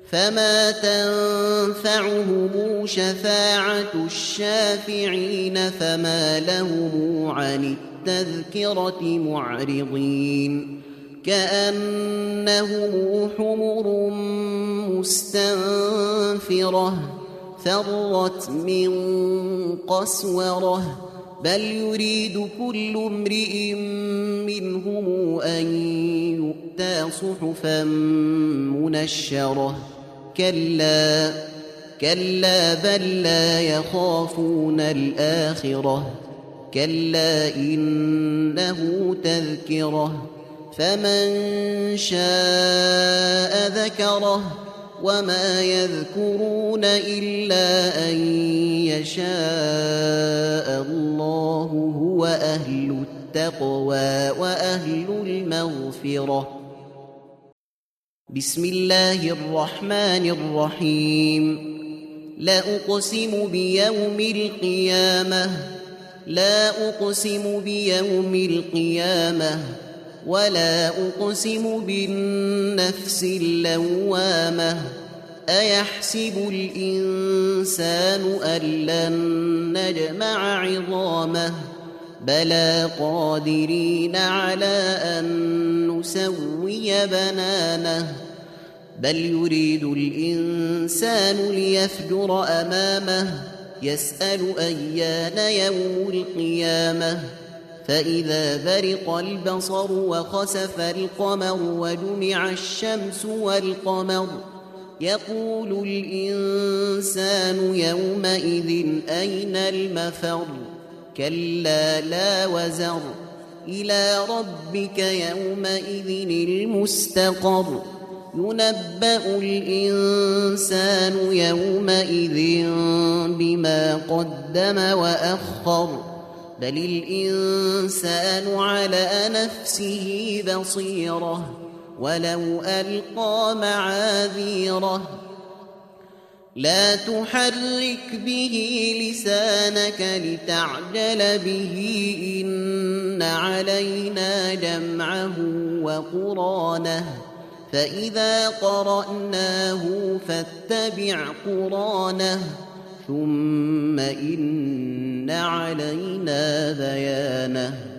فما تنفعهم شفاعة الشافعين فما لهم عن التذكرة معرضين كأنهم حمر مستنفرة فرت من قسورة بل يريد كل امرئ منهم أن يؤتى صحفا منشرة كلا بل لا يخافون الآخرة كلا إنه تذكرة فمن شاء ذكره وما يذكرون إلا أن يشاء الله هو أهل التقوى وأهل المغفرة. بسم الله الرحمن الرحيم. لا أقسم بيوم القيامة ولا أقسم بالنفس اللوامة أيحسب الإنسان أن لن نجمع عظامه بلى قادرين على أن نسوي بنانه بل يريد الإنسان ليفجر أمامه يسأل أيان يوم القيامة فإذا برق البصر وخسف القمر وجمع الشمس والقمر يقول الإنسان يومئذ أين المفر كلا لا وزر إلى ربك يومئذ المستقر ينبأ الإنسان يومئذ بما قدم وأخر بل الإنسان على نفسه بصيرة ولو ألقى معاذيره لا تحرك به لسانك لتعجل به إن علينا جمعه وقرانه فإذا قرأناه فاتبع قرانه ثم إن علينا بيانه